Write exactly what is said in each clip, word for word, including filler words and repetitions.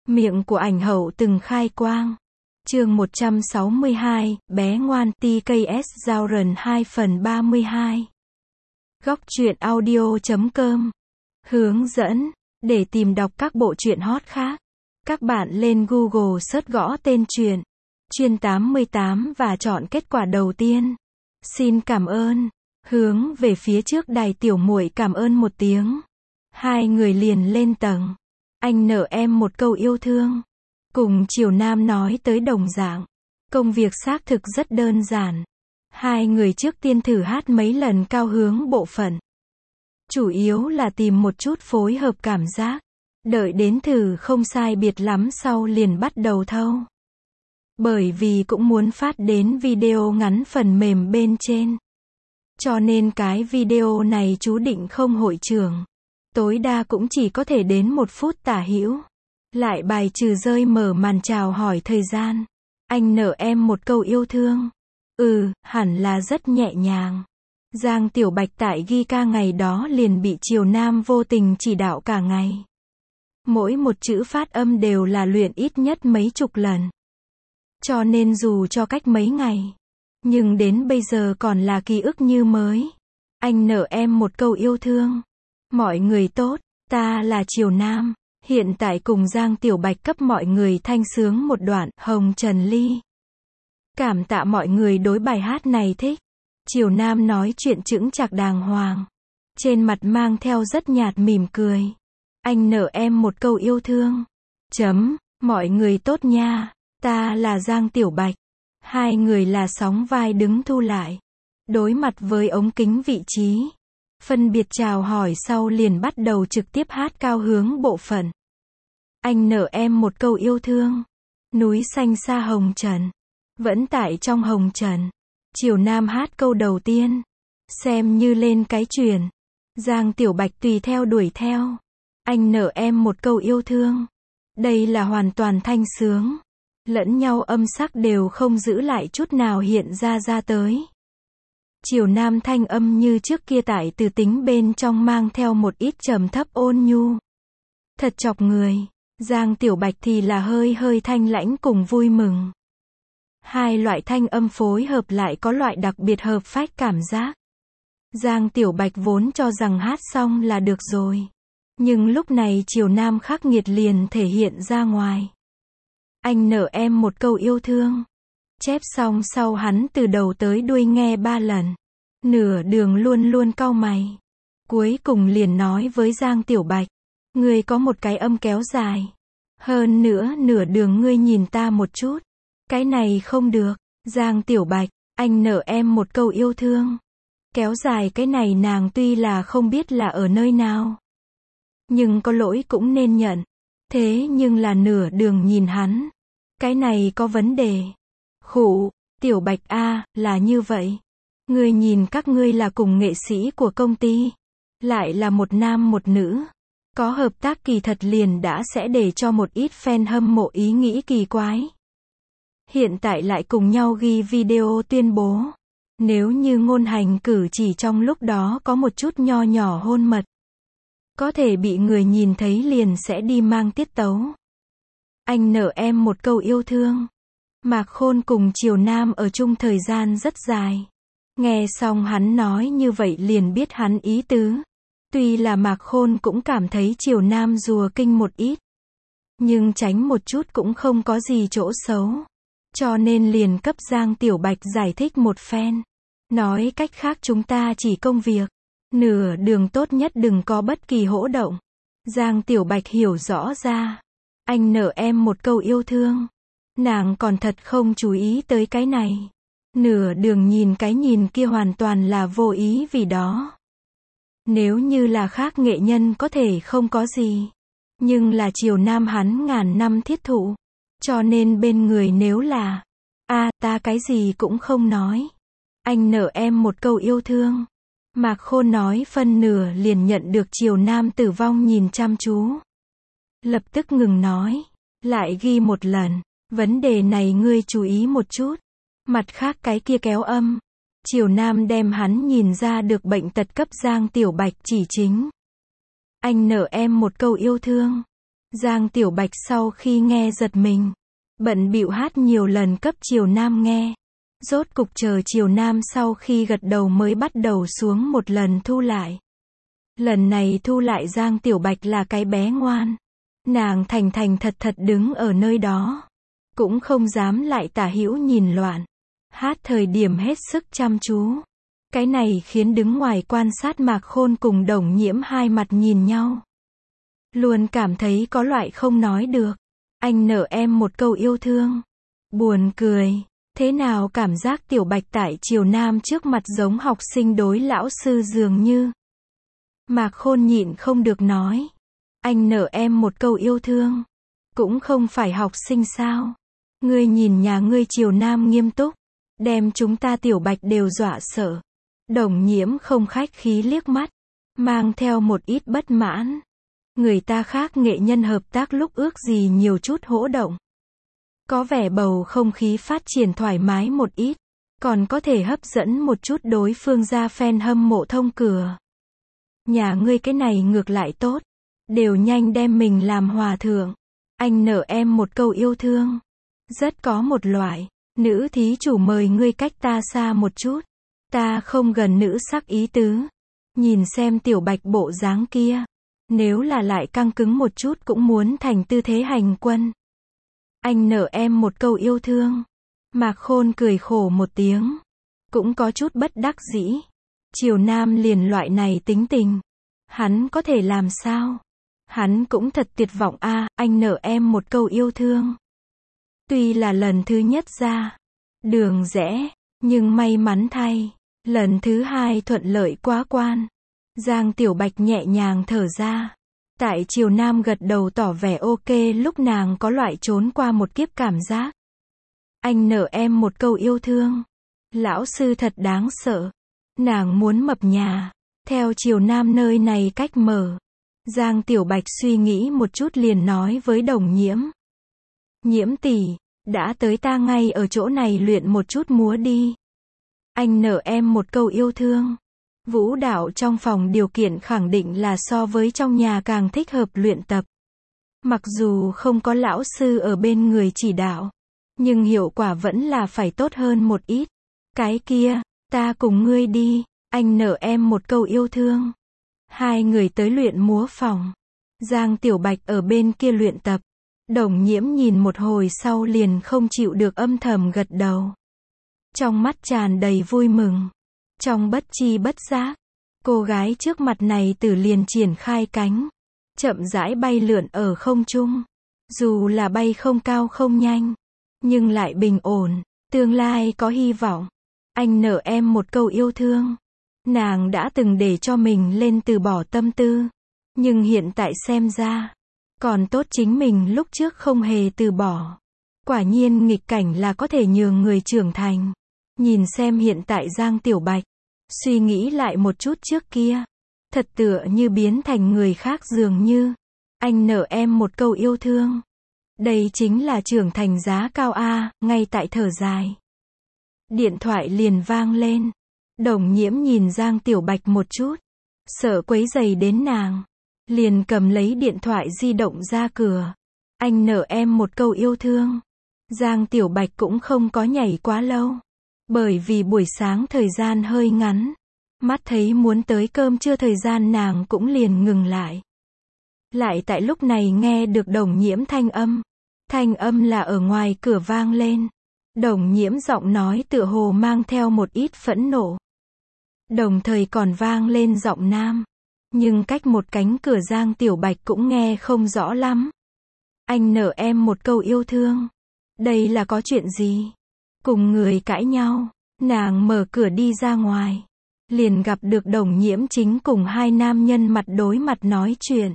Miệng của ảnh hậu từng khai quang. Chương một trăm sáu mươi hai, bé ngoan, tê ca ét giao rần hai phần ba mươi hai. Góc truyện audio chấm com. Hướng dẫn. Để tìm đọc các bộ truyện hot khác, các bạn lên Google search gõ tên truyện Truyện tám mươi tám và chọn kết quả đầu tiên. Xin cảm ơn. Hướng về phía trước đài tiểu muội cảm ơn một tiếng. Hai người liền lên tầng. Anh nợ em một câu yêu thương. Cùng Triều Nam nói tới đồng dạng. Công việc xác thực rất đơn giản. Hai người trước tiên thử hát mấy lần cao hướng bộ phận. Chủ yếu là tìm một chút phối hợp cảm giác. Đợi đến thử không sai biệt lắm sau liền bắt đầu thâu. Bởi vì cũng muốn phát đến video ngắn phần mềm bên trên. Cho nên cái video này chú định không hội trường. Tối đa cũng chỉ có thể đến một phút tả hữu. Lại bài trừ rơi mở màn chào hỏi thời gian. Anh nợ em một câu yêu thương. Ừ, hẳn là rất nhẹ nhàng. Giang Tiểu Bạch tại ghi ca ngày đó liền bị Triều Nam vô tình chỉ đạo cả ngày. Mỗi một chữ phát âm đều là luyện ít nhất mấy chục lần. Cho nên dù cho cách mấy ngày, nhưng đến bây giờ còn là ký ức như mới. Anh nợ em một câu yêu thương. Mọi người tốt, ta là Triều Nam. Hiện tại cùng Giang Tiểu Bạch cấp mọi người thanh sướng một đoạn Hồng Trần Ly. Cảm tạ mọi người đối bài hát này thích. Triều Nam nói chuyện chững chạc đàng hoàng. Trên mặt mang theo rất nhạt mỉm cười. Anh nợ em một câu yêu thương. Chấm, mọi người tốt nha. Ta là Giang Tiểu Bạch. Hai người là sóng vai đứng thu lại. Đối mặt với ống kính vị trí. Phân biệt chào hỏi sau liền bắt đầu trực tiếp hát cao hướng bộ phận. Anh nợ em một câu yêu thương. Núi xanh xa hồng trần. Vẫn tại trong hồng trần. Triều Nam hát câu đầu tiên. Xem như lên cái truyền. Giang Tiểu Bạch tùy theo đuổi theo. Anh nợ em một câu yêu thương. Đây là hoàn toàn thanh sướng. Lẫn nhau âm sắc đều không giữ lại chút nào hiện ra ra tới. Triều Nam thanh âm như trước kia tại từ tính bên trong mang theo một ít trầm thấp ôn nhu. Thật chọc người. Giang Tiểu Bạch thì là hơi hơi thanh lãnh cùng vui mừng. Hai loại thanh âm phối hợp lại có loại đặc biệt hợp phách cảm giác. Giang Tiểu Bạch vốn cho rằng hát xong là được rồi. Nhưng lúc này Triều Nam khắc nghiệt liền thể hiện ra ngoài. Anh nợ em một câu yêu thương. Chép xong sau hắn từ đầu tới đuôi nghe ba lần. Nửa đường luôn luôn cau mày. Cuối cùng liền nói với Giang Tiểu Bạch. Ngươi có một cái âm kéo dài. Hơn nữa nửa đường ngươi nhìn ta một chút. Cái này không được. Giang Tiểu Bạch, anh nợ em một câu yêu thương. Kéo dài cái này nàng tuy là không biết là ở nơi nào. Nhưng có lỗi cũng nên nhận. Thế nhưng là nửa đường nhìn hắn. Cái này có vấn đề. Khụ, Tiểu Bạch a, là như vậy. Ngươi nhìn các ngươi là cùng nghệ sĩ của công ty. Lại là một nam một nữ. Có hợp tác kỳ thật liền đã sẽ để cho một ít fan hâm mộ ý nghĩ kỳ quái. Hiện tại lại cùng nhau ghi video tuyên bố. Nếu như ngôn hành cử chỉ trong lúc đó có một chút nho nhỏ hôn mật. Có thể bị người nhìn thấy liền sẽ đi mang tiết tấu. Anh nợ em một câu yêu thương. Mạc Khôn cùng Triều Nam ở chung thời gian rất dài. Nghe xong hắn nói như vậy liền biết hắn ý tứ. Tuy là Mạc Khôn cũng cảm thấy Triều Nam rùa kinh một ít. Nhưng tránh một chút cũng không có gì chỗ xấu. Cho nên liền cấp Giang Tiểu Bạch giải thích một phen. Nói cách khác chúng ta chỉ công việc. Nửa đường tốt nhất đừng có bất kỳ hỗn động. Giang Tiểu Bạch hiểu rõ ra. Anh nợ em một câu yêu thương. Nàng còn thật không chú ý tới cái này. Nửa đường nhìn cái nhìn kia hoàn toàn là vô ý vì đó. Nếu như là khác nghệ nhân có thể không có gì. Nhưng là Triều Nam hắn ngàn năm thiết thụ. Cho nên bên người nếu là a à, ta cái gì cũng không nói. Anh nợ em một câu yêu thương. Mạc Khôn nói phân nửa liền nhận được Triều Nam tử vong nhìn chăm chú. Lập tức ngừng nói. Lại ghi một lần. Vấn đề này ngươi chú ý một chút. Mặt khác cái kia kéo âm. Triều Nam đem hắn nhìn ra được bệnh tật cấp Giang Tiểu Bạch chỉ chính. Anh nợ em một câu yêu thương. Giang Tiểu Bạch sau khi nghe giật mình. Bận bịu hát nhiều lần cấp Triều Nam nghe. Rốt cục chờ Triều Nam sau khi gật đầu mới bắt đầu xuống một lần thu lại. Lần này thu lại Giang Tiểu Bạch là cái bé ngoan. Nàng thành thành thật thật đứng ở nơi đó. Cũng không dám lại tả hữu nhìn loạn. Hát thời điểm hết sức chăm chú. Cái này khiến đứng ngoài quan sát Mạc Khôn cùng Đồng Nhiễm hai mặt nhìn nhau. Luôn cảm thấy có loại không nói được. Anh nợ em một câu yêu thương. Buồn cười. Thế nào cảm giác Tiểu Bạch tại Triều Nam trước mặt giống học sinh đối lão sư dường như. Mạc Khôn nhịn không được nói. Anh nợ em một câu yêu thương. Cũng không phải học sinh sao. Ngươi nhìn nhà ngươi Triều Nam nghiêm túc. Đem chúng ta Tiểu Bạch đều dọa sợ. Đồng Nhiễm không khách khí liếc mắt. Mang theo một ít bất mãn. Người ta khác nghệ nhân hợp tác lúc ước gì nhiều chút hỗ động. Có vẻ bầu không khí phát triển thoải mái một ít. Còn có thể hấp dẫn một chút đối phương ra fan hâm mộ thông cửa. Nhà ngươi cái này ngược lại tốt. Đều nhanh đem mình làm hòa thượng. Anh nợ em một câu yêu thương. Rất có một loại. Nữ thí chủ mời ngươi cách ta xa một chút. Ta không gần nữ sắc ý tứ. Nhìn xem Tiểu Bạch bộ dáng kia. Nếu là lại căng cứng một chút cũng muốn thành tư thế hành quân. Anh nợ em một câu yêu thương. Mạc Khôn cười khổ một tiếng. Cũng có chút bất đắc dĩ. Triều Nam liền loại này tính tình. Hắn có thể làm sao? Hắn cũng thật tuyệt vọng a, à, anh nợ em một câu yêu thương. Tuy là lần thứ nhất ra. Đường rẽ. Nhưng may mắn thay. Lần thứ hai thuận lợi quá quan. Giang Tiểu Bạch nhẹ nhàng thở ra. Tại Triều Nam gật đầu tỏ vẻ ok lúc nàng có loại trốn qua một kiếp cảm giác. Anh nợ em một câu yêu thương. Lão sư thật đáng sợ. Nàng muốn mập nhà. Theo Triều Nam nơi này cách mở. Giang Tiểu Bạch suy nghĩ một chút liền nói với Đồng Nhiễm. Nhiễm tỷ, đã tới ta ngay ở chỗ này luyện một chút múa đi. Anh nợ em một câu yêu thương. Vũ đạo trong phòng điều kiện khẳng định là so với trong nhà càng thích hợp luyện tập. Mặc dù không có lão sư ở bên người chỉ đạo, nhưng hiệu quả vẫn là phải tốt hơn một ít. Cái kia, ta cùng ngươi đi, anh nợ em một câu yêu thương. Hai người tới luyện múa phòng. Giang Tiểu Bạch ở bên kia luyện tập. Đồng Nhiễm nhìn một hồi sau liền không chịu được âm thầm gật đầu. Trong mắt tràn đầy vui mừng. Trong bất chi bất giác, cô gái trước mặt này từ liền triển khai cánh. Chậm rãi bay lượn ở không trung. Dù là bay không cao không nhanh, nhưng lại bình ổn. Tương lai có hy vọng. Anh nợ em một câu yêu thương. Nàng đã từng để cho mình lên từ bỏ tâm tư. Nhưng hiện tại xem ra, còn tốt chính mình lúc trước không hề từ bỏ. Quả nhiên nghịch cảnh là có thể nhường người trưởng thành. Nhìn xem hiện tại Giang Tiểu Bạch. Suy nghĩ lại một chút trước kia. Thật tựa như biến thành người khác dường như. Anh nợ em một câu yêu thương. Đây chính là trưởng thành giá cao a, ngay tại thở dài. Điện thoại liền vang lên. Đồng Nhiễm nhìn Giang Tiểu Bạch một chút. Sợ quấy rầy đến nàng. Liền cầm lấy điện thoại di động ra cửa. Anh nợ em một câu yêu thương. Giang Tiểu Bạch cũng không có nhảy quá lâu. Bởi vì buổi sáng thời gian hơi ngắn. Mắt thấy muốn tới cơm trưa thời gian nàng cũng liền ngừng lại. Lại tại lúc này nghe được Đồng Nhiễm thanh âm. Thanh âm là ở ngoài cửa vang lên. Đồng Nhiễm giọng nói tựa hồ mang theo một ít phẫn nộ. Đồng thời còn vang lên giọng nam. Nhưng cách một cánh cửa Giang Tiểu Bạch cũng nghe không rõ lắm. Anh nợ em một câu yêu thương. Đây là có chuyện gì? Cùng người cãi nhau. Nàng mở cửa đi ra ngoài. Liền gặp được Đồng Nhiễm chính cùng hai nam nhân mặt đối mặt nói chuyện.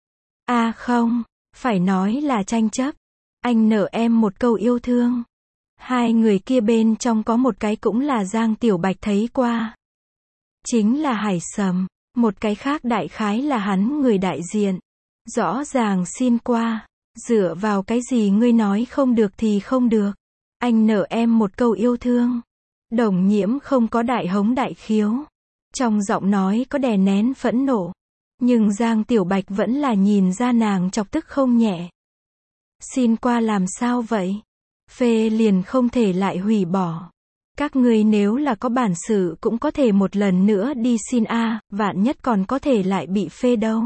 À không, phải nói là tranh chấp. Anh nợ em một câu yêu thương. Hai người kia bên trong có một cái cũng là Giang Tiểu Bạch thấy qua. Chính là Hải Sầm. Một cái khác đại khái là hắn người đại diện. Rõ ràng xin qua. Dựa vào cái gì ngươi nói không được thì không được. Anh nợ em một câu yêu thương. Đồng Nhiễm không có đại hống đại khiếu. Trong giọng nói có đè nén phẫn nộ. Nhưng Giang Tiểu Bạch vẫn là nhìn ra nàng chọc tức không nhẹ. Xin qua làm sao vậy? Phê liền không thể lại hủy bỏ. Các ngươi nếu là có bản sự cũng có thể một lần nữa đi xin a, vạn nhất còn có thể lại bị phê đâu.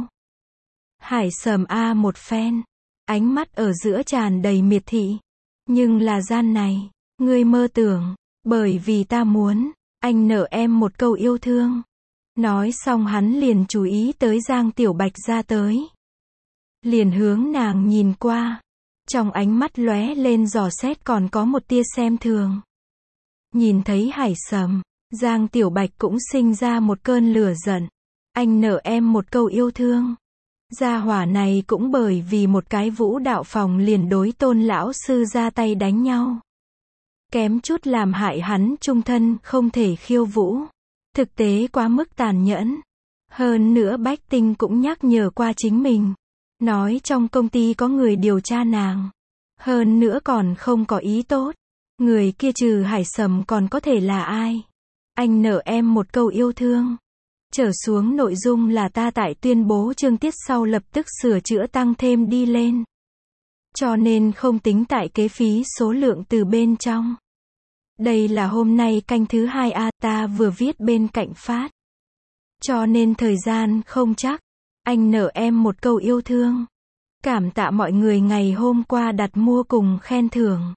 Hải Sầm a một phen, ánh mắt ở giữa tràn đầy miệt thị. Nhưng là gian này, ngươi mơ tưởng, bởi vì ta muốn, anh nợ em một câu yêu thương. Nói xong hắn liền chú ý tới Giang Tiểu Bạch ra tới. Liền hướng nàng nhìn qua. Trong ánh mắt lóe lên dò xét còn có một tia xem thường. Nhìn thấy Hải Sầm, Giang Tiểu Bạch cũng sinh ra một cơn lửa giận. Anh nợ em một câu yêu thương. Gia hỏa này cũng bởi vì một cái vũ đạo phòng liền đối Tôn lão sư ra tay đánh nhau. Kém chút làm hại hắn chung thân không thể khiêu vũ. Thực tế quá mức tàn nhẫn. Hơn nữa Bách Tinh cũng nhắc nhở qua chính mình. Nói trong công ty có người điều tra nàng. Hơn nữa còn không có ý tốt. Người kia trừ Hải Sầm còn có thể là ai? Anh nợ em một câu yêu thương. Trở xuống nội dung là ta tại tuyên bố chương tiết sau lập tức sửa chữa tăng thêm đi lên. Cho nên không tính tại kế phí số lượng từ bên trong. Đây là hôm nay canh thứ hai a, ta vừa viết bên cạnh phát. Cho nên thời gian không chắc. Anh nợ em một câu yêu thương. Cảm tạ mọi người ngày hôm qua đặt mua cùng khen thưởng.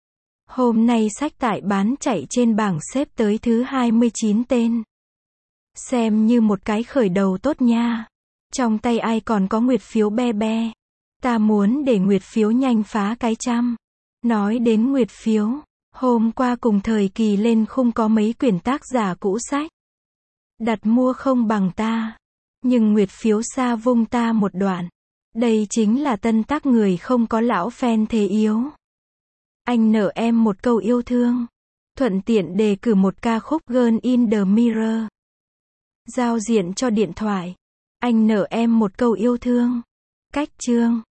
Hôm nay sách tại bán chạy trên bảng xếp tới thứ hai mươi chín tên. Xem như một cái khởi đầu tốt nha. Trong tay ai còn có nguyệt phiếu be be. Ta muốn để nguyệt phiếu nhanh phá cái trăm. Nói đến nguyệt phiếu, hôm qua cùng thời kỳ lên khung có mấy quyển tác giả cũ sách. Đặt mua không bằng ta. Nhưng nguyệt phiếu xa vung ta một đoạn. Đây chính là tân tác người không có lão fan thế yếu. Anh nợ em một câu yêu thương. Thuận tiện đề cử một ca khúc Girl in the Mirror. Giao diện cho điện thoại. Anh nợ em một câu yêu thương. Cách chương.